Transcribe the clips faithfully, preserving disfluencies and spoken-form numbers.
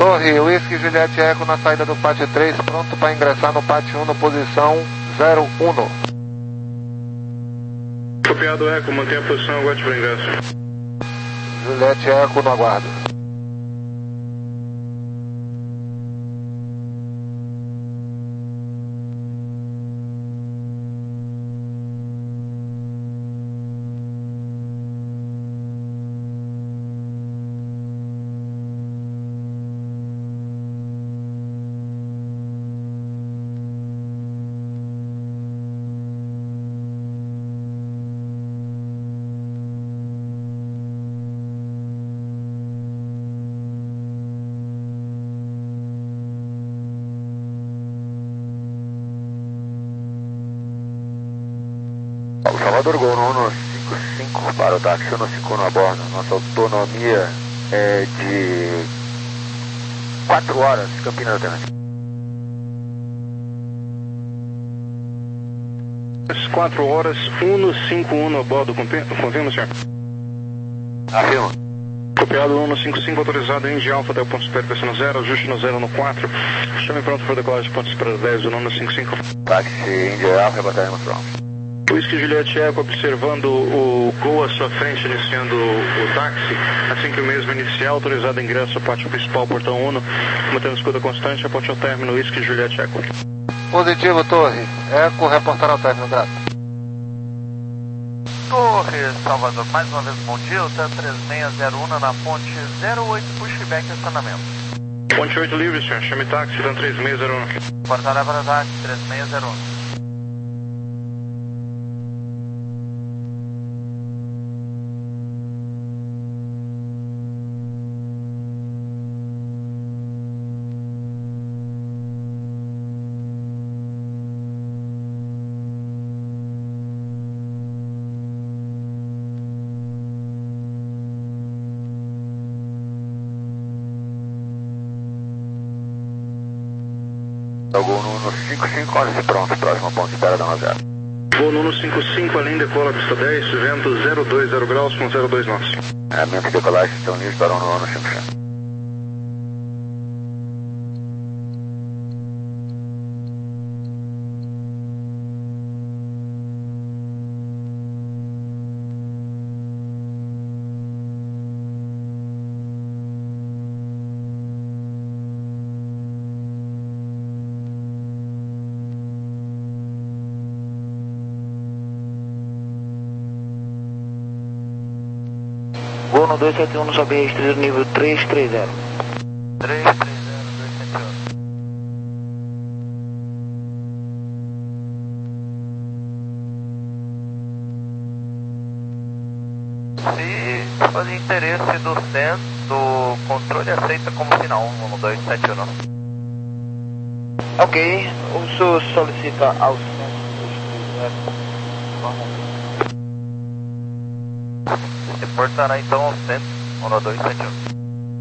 Torre, Whisky Juliette Eco na saída do pátio três, pronto para ingressar no pátio um, posição zero um. Copiado Eco, mantenha a posição, aguarde para ingresso. Juliette Eco no aguardo. Salvador Gol no cinco cinco para o táxi no cinco um a bordo. Nossa autonomia é de quatro horas, Campinas Alternativa. quatro horas, um no cinco um a bordo, confirma, senhor? Afirma. Copiado um no cinco cinco, autorizado Indy Alpha até o ponto de espera, pressiona zero, ajuste no zero no quatro. Chame pronto para decolagem, ponto de espera dez, o nome no cinco cinco. Táxi Indy Alpha, reportagem pronto. Whisky Juliette Eco observando o Gol à sua frente, iniciando o, o táxi. Assim que o mesmo iniciar, autorizado ingresso ao pátio principal, portão um, mantendo escuta constante, aponte ao término, Whisky Juliette Eco. Positivo, Torre. Eco, reportar ao término, grato. Torre, Salvador, mais uma vez bom dia, o T três seis zero um na ponte zero oito, pushback e acionamento. Ponte oito livre, senhor, chame táxi, T três seis zero um. Portará para táxi, três seis zero um. Gol no cinco cinco, quase pronto, próximo ponto de espera da nove zero. Gol no cinco cinco, além decola pista dez, vento zero dois zero graus com zero dois nós. Alinhamento e decolagem estão livres para o nono cinco cinco. Gol no dois sete um no Jobim Exterior nível três três zero. três três zero dois sete um. Se for de interesse do centro, do controle aceita como sinal um dois sete um. Ok, o senhor solicita ao centro. Reportará então ao centro um dois sete um.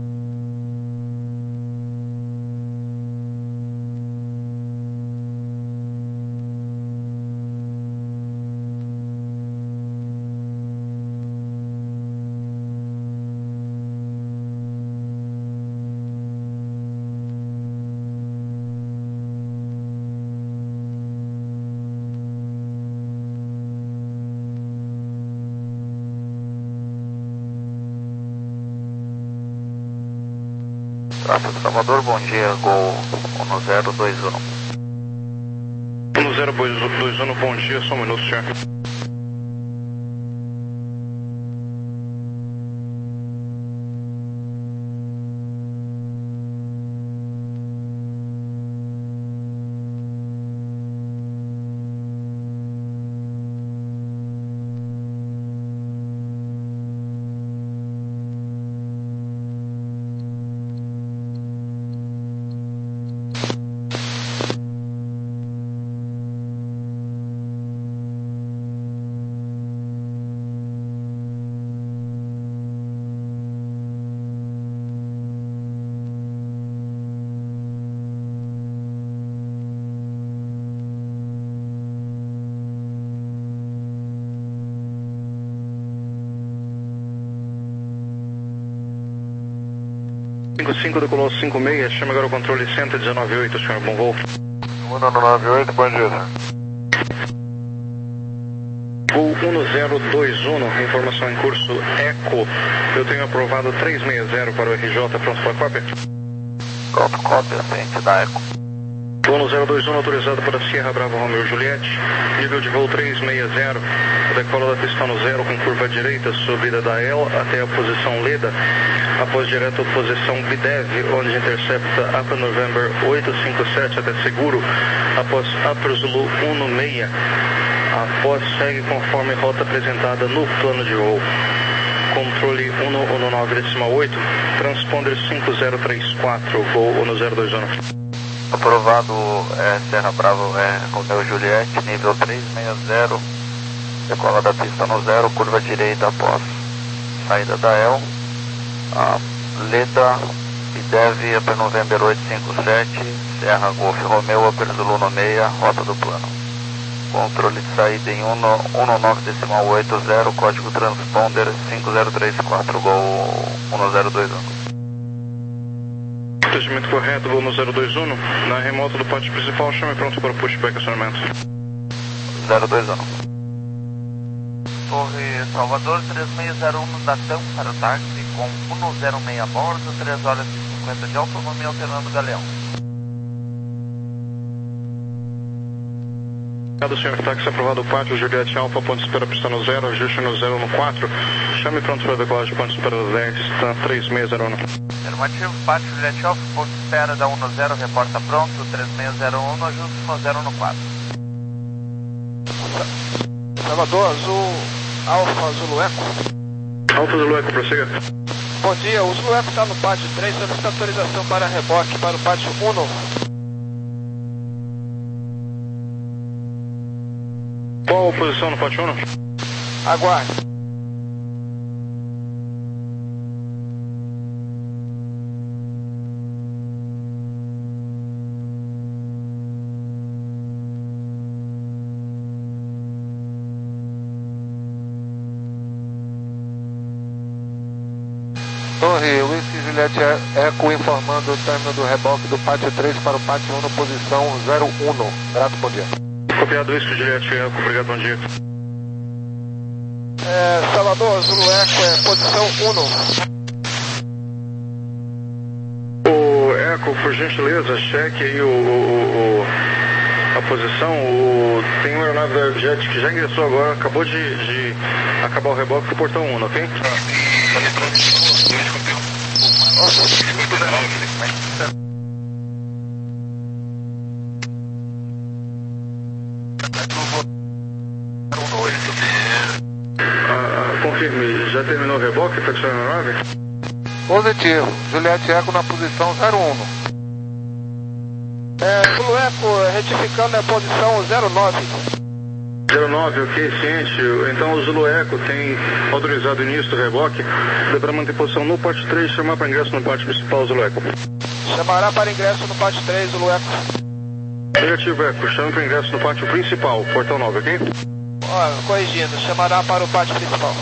Tráfego Salvador, bom dia, Gol um zero dois um. um zero dois um, bom dia, só um minuto, senhor. cinco cinco decolou cinco seis, chama agora o controle cento e dezenove oito, senhor, bom voo. um nove oito, bom dia. Voo um zero dois um, informação em curso Eco. Eu tenho aprovado trezentos e sessenta para o R J, pronto para a cópia? Pronto, cópia, ciente da Eco. Voo no zero dois um autorizado para Sierra Bravo Romeo Juliette, nível de voo trezentos e sessenta, decola da pista no zero com curva direita, subida da E L até a posição Leda, após direto posição B D E V, onde intercepta Upper November oito cinco sete até seguro, após Upper Zulu um seis, após segue conforme rota apresentada no plano de voo. Controle um um nove oito, transponder cinco zero três quatro, voo no zero dois um. Aprovado, é, Serra Bravo, é, Romeo Juliette, nível trezentos e sessenta, decola da pista no zero, curva direita após saída da E L, a Leda, B D E V, Upper November oito cinco sete, Serra Golf Romeo, Upper Zulu seis, rota do plano. Controle de saída em um nove oito zero, código transponder cinco zero três quatro, Gol um zero dois um. Procedimento correto, voo no zero dois um, na remota do pátio principal, chame pronto para o pushback acionamento. zero dois um. Torre Salvador, três seis zero um da TAM para o táxi, com um zero seis a bordo, três horas e cinquenta de autonomia alternando Galeão. Obrigado, senhor táxi, aprovado o pátio, Juliette Alfa, ponto de espera pista no zero, ajuste no zero no quatro, chame pronto para a decolagem, ponto de espera dez, está três seis zero um. Afirmativo, pátio Juliette Alfa, ponto de espera da um zero, reporta pronto, três seis zero um, ajuste no zero no quatro. Salvador, Azul, Alfa, Zulu Eco. Alfa Zulu Eco, prossiga. Bom dia, o Zulu Eco está no pátio três, solicita autorização para reboque para o pátio um. Qual a posição no pátio um? Aguarde. Torre, Whisky Juliette Eco informando o término do reboque do pátio três para o pátio um no posição zero um. Grato, bom dia. Copiado Whisky Juliette Eco, obrigado, bom dia. É, Salvador, Zulu Eco, é posição um. O Eco, por gentileza, cheque aí o, o, o, a posição. O, tem uma aeronave da Aerojet que já ingressou agora, acabou de, de acabar o reboque do portão um, ok? Ah, confirme, já terminou o reboque, flexão aeronave? Positivo, Juliette Eco na posição zero um. É, Zulu Eco, retificando a posição zero nove. zero nove, ok, ciente. Então o Zulu Eco tem autorizado o início do reboque. Deverá manter posição no pátio três, chamar para ingresso no pátio principal, Zulu Eco. Chamará para ingresso no pátio três, Zulu Eco. Negativo, Eco, chame para ingresso no pátio principal, portão nove, ok? Ó, corrigindo, chamará para o pátio principal.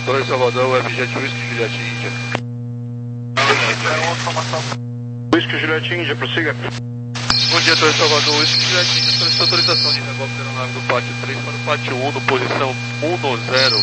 Torre Salvador, Webjet Whisky Juliette Índia. Whisky Juliette Índia, prossiga. Bom dia, Torre Salvador, Whisky Juliette Índia, solicita autorização de reboque da aeronave do pátio três para o pátio um, posição um zero.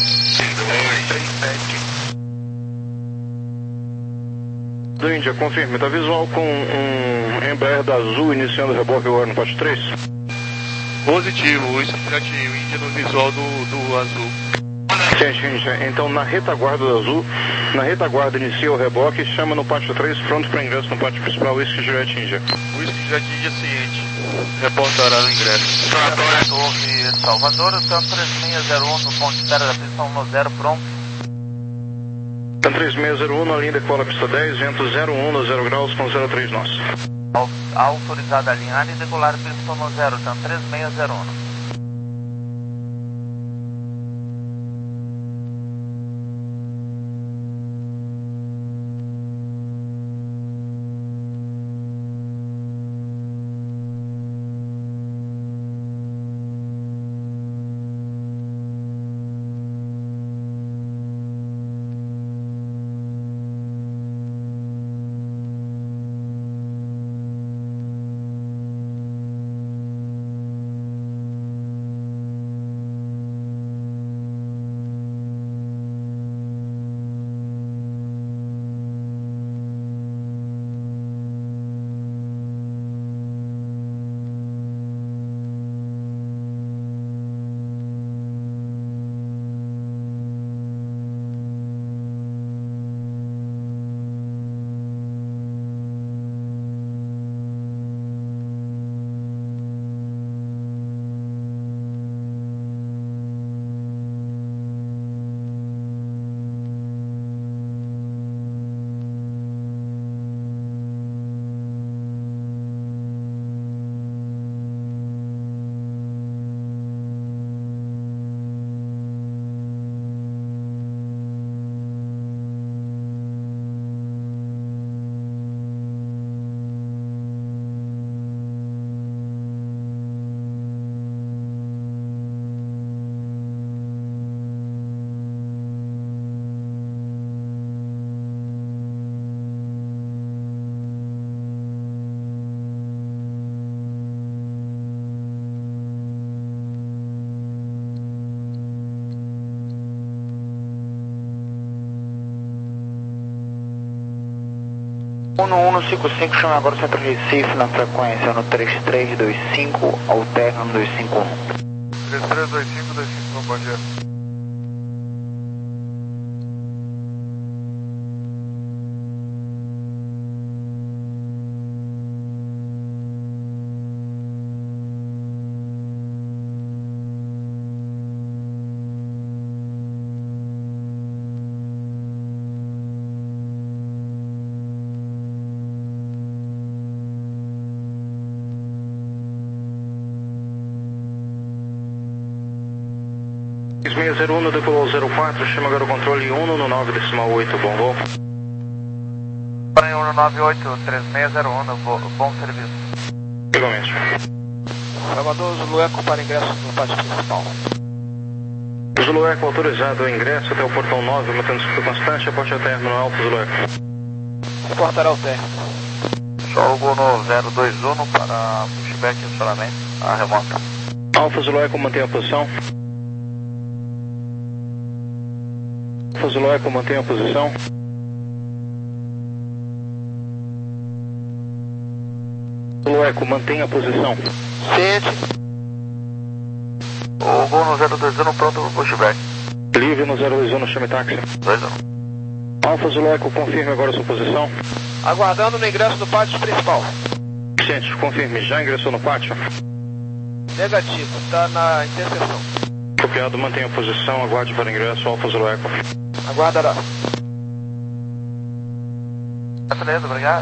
Do Índia, confirme, está visual com um Embraer da Azul iniciando o reboque agora no pátio três? Positivo, Whisky Juliette Índia no visual do, do Azul. Gente, Índia, então na retaguarda do Azul, na retaguarda inicia o reboque e chama no pátio três, pronto para ingresso no pátio principal, Whisky Juliette Índia. Whisky Juliette Índia ciente, reportará no ingresso. Torre Salvador, TAM três seis zero um, no ponto de espera da pista um zero, pronto. TAM três seis zero um, na linha decola pista dez, vento zero um no zero graus com zero três nós. Autorizada a alinhar e decolar pista um zero, TAM três seis zero um. um um cinco cinco, chama agora o Centro Recife na frequência no três três dois cinco, alterno no dois cinco um. três três dois cinco, dois cinco um, bom dia. seis zero um, decolou zero quatro, chama agora o controle um no nove decimal oito, bom voo. um nove oito, três seis zero um, bom serviço. Igualmente. Salvador, Zulu Eco para ingresso no pátio principal. Zulu Eco autorizado o ingresso até o portão nove, mantendo escuta constante, aporte ao término alto, Zulu Eco. Reportará o término. Jogo no zero dois um para pushback e acionamento, a remota. Alfa Zulu Eco mantém a posição. Alfa Zulu Eco mantém a posição. Zulu Eco mantém a posição. Ciente. O gol no zero dois um pronto para pushback. Livre no zero dois um, chame táxi. dois um. Alfa Zulu Eco, confirme agora a sua posição. Aguardando no ingresso do pátio principal. Gente, confirme, já ingressou no pátio? Negativo, está na interseção. Copiado, mantenha a posição, aguarde para ingresso, Alfa Zulu Eco. Aguardará. Beleza, obrigado.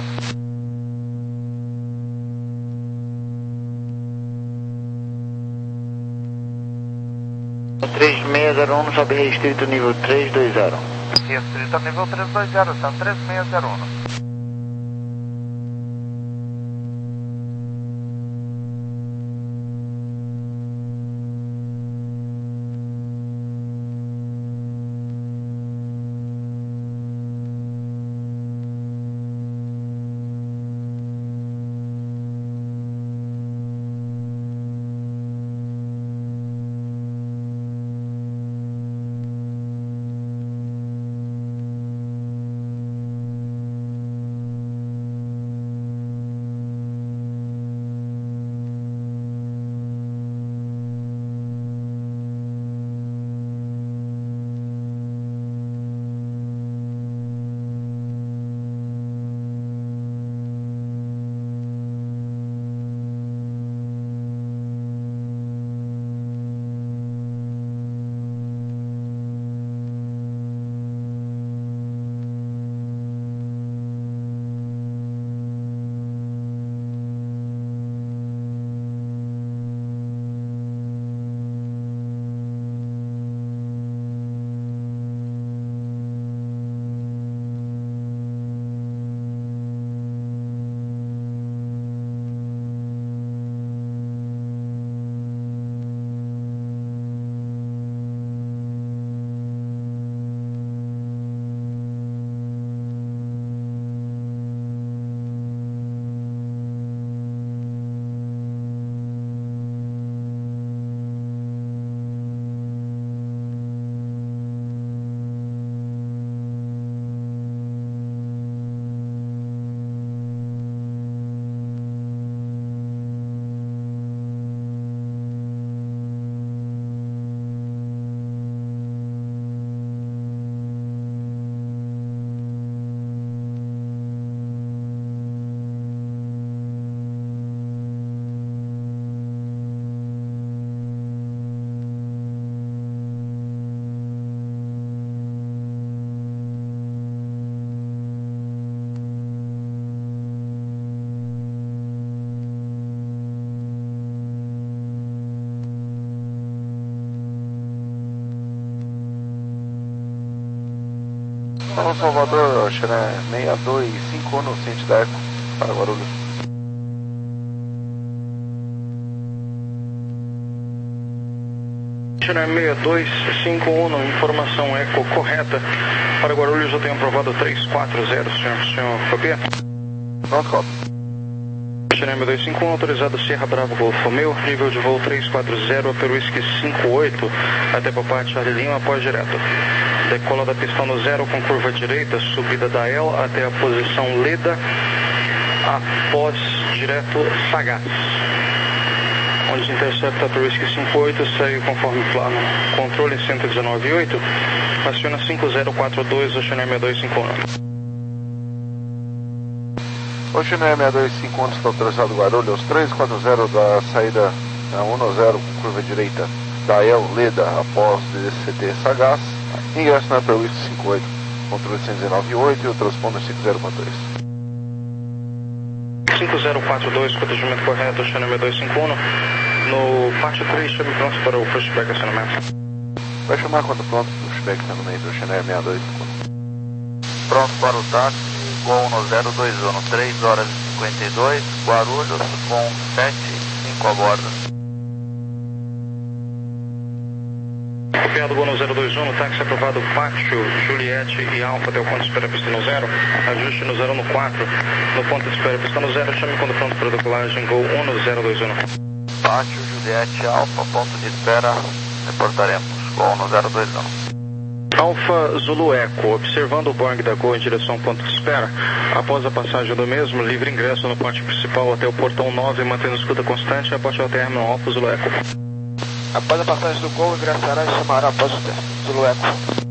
três seis zero um, sobe restrito nível três dois zero. Restrito nível três dois zero, são três seis zero um. São Salvador, Xené seis dois cinco um, ciente da Eco, para Guarulhos. Xené seis dois cinco um, informação Eco correta. Para Guarulhos eu tenho aprovado três quatro zero, senhor. Senhor, copia? Pronto, copia. Xené seis dois cinco um, autorizado Sierra Bravo Golf Romeo, nível de voo três quatro zero, pelo whisky cinco oito, até para parte Charlie Lima, após direto. Decola da pista no zero com curva direita, subida da L até a posição Leda, após direto Sagaz. Onde intercepta para o whisky cinco oito, segue conforme plano. Controle cento e dezenove ponto oito, aciona cinco zero quatro dois, Oceané seis dois cinco um. Oceané seis dois cinco um está autorizado Guarulhos, três quatro zero da saída um zero com curva direita da El Leda, após D C T Sagaz. Ingresso na Perwis cinco oito, controle cento e dezenove ponto oito e o transponder cinco zero quatro dois. cinco zero quatro dois, procedimento correto, Oceané seis dois cinco um. No pátio três, chame pronto para o pushback acionamento. Vai chamar quando pronto, pushback acionamento do Oceané seis dois cinco um. Pronto para o táxi, Gol no zero dois um, três horas e cinquenta e dois, Guarulhos com sete cinco a bordo. Copiado Gol no zero dois um, táxi aprovado Pátio, Juliette e Alfa, até o ponto de espera pista no zero, ajuste no zero no quatro, no ponto de espera pista no zero, chame quando pronto para a decolagem, Gol um no zero dois um. Pátio, Juliette, Alfa, ponto de espera, reportaremos, Gol no zero dois um. Alfa Zulu Eco, observando o Boeing da Gol em direção ao ponto de espera, após a passagem do mesmo, livre ingresso no pátio principal até o portão nove, mantendo escuta constante, após o término Alfa Zulu Eco. Após a passagem do Gol, ingressará e chamará após o teste. Zulu Eco.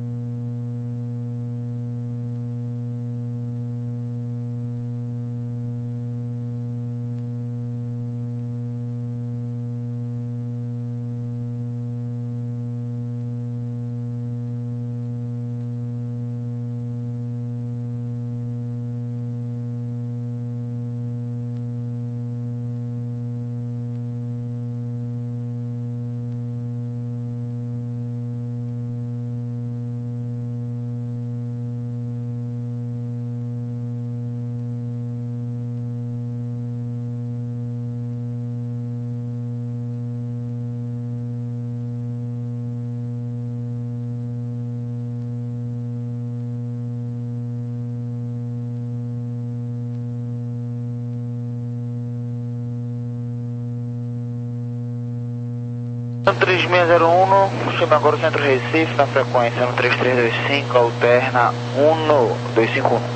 três seis zero um, chama agora o centro Recife na frequência no três três dois cinco, alterna um dois cinco um.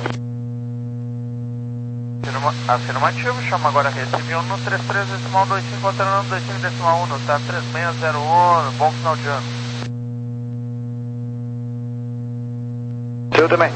Afirmativo, chama agora Recife um no três três dois cinco, alternando dois cinco um, tá três seis zero um, bom final de ano. Seu também.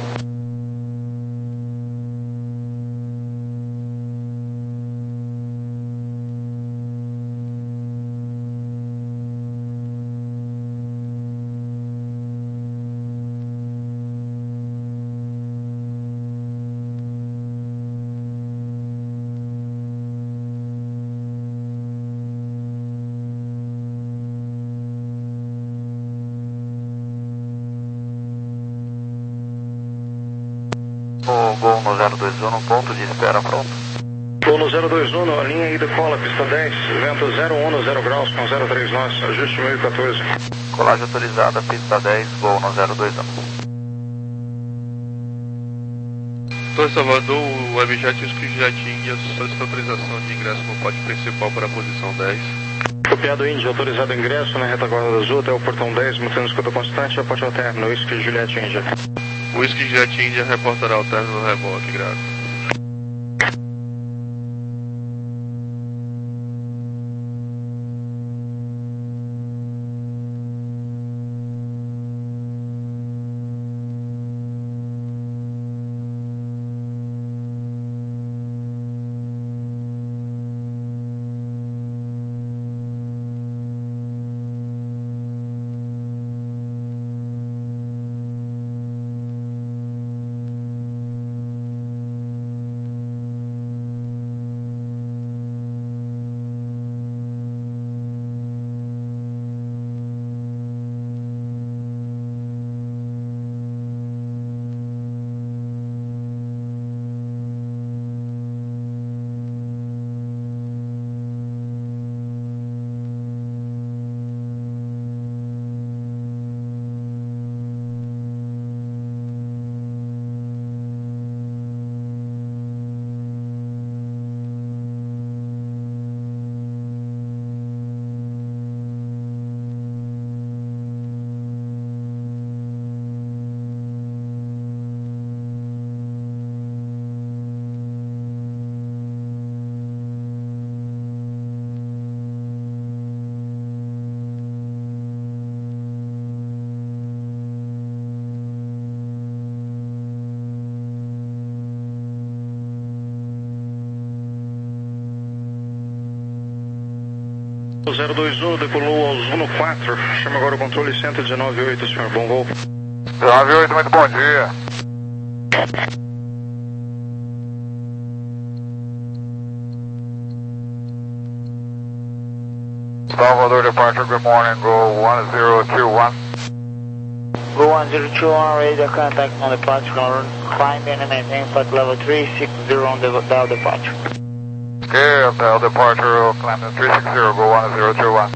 O Gol no zero dois um, ponto de espera pronto. Gol no zero dois um, linha e decola, pista dez, vento zero um no zero graus com zero três nós, ajuste mil e quatorze. Colagem autorizada, pista dez, Gol no zero dois um. Torre Salvador, o Webjet e o Skyjet Índia solicita autorização de ingresso no pódio principal para a posição dez. Copiado Índia, autorizado ingresso na retaguarda azul até o portão dez, mantendo escuta constante, aporte ao término, Whisky Juliette Índia. O Whisky Jet Índia reportará o término do reboque, graças. zero dois um decolou aos um quatro, chama agora o controle cento e dezenove ponto oito, senhor, bom voo. dezenove ponto oito, muito bom dia. Salvador departure, good morning, go one zero two one. Go one zero two one, radar contact on departure, climb in and maintain flight level three six zero on the dial departure. Okay, dial departure, climb in three six zero, go one zero two one.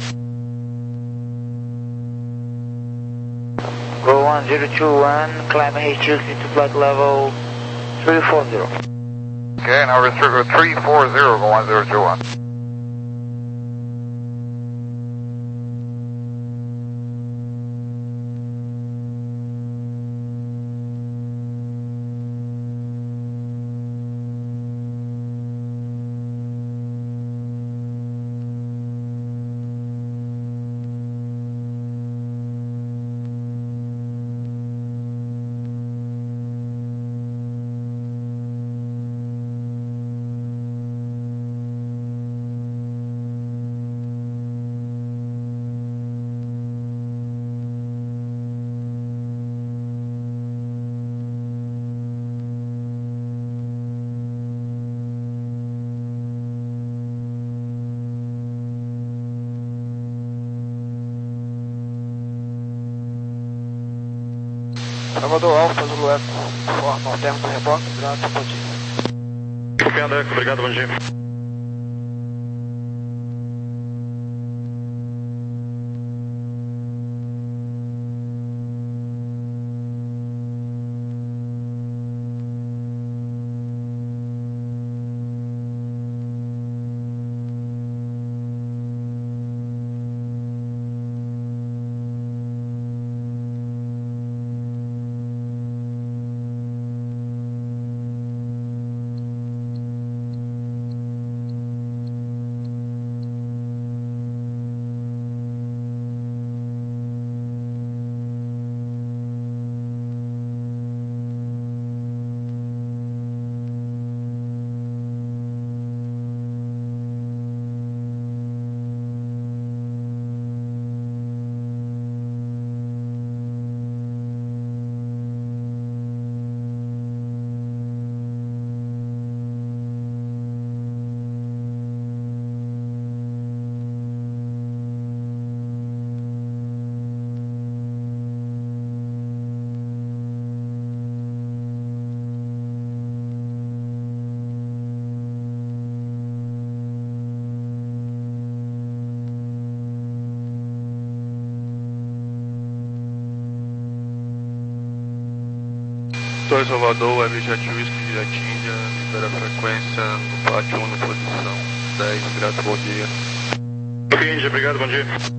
Go one zero two one, climb restricted to flight level three four zero. Okay, now restrict three four zero, go one zero two one. Salvador Alfa, Zulu Eco, forma alterno do reboque, grato, bom dia. Copiado, Eco, obrigado, bom dia. Torre Salvador, Web Jet Whisky Jet India, libera a frequência no pátio um, posição dez, grato, bom dia. Ok, Índia, obrigado, bom dia.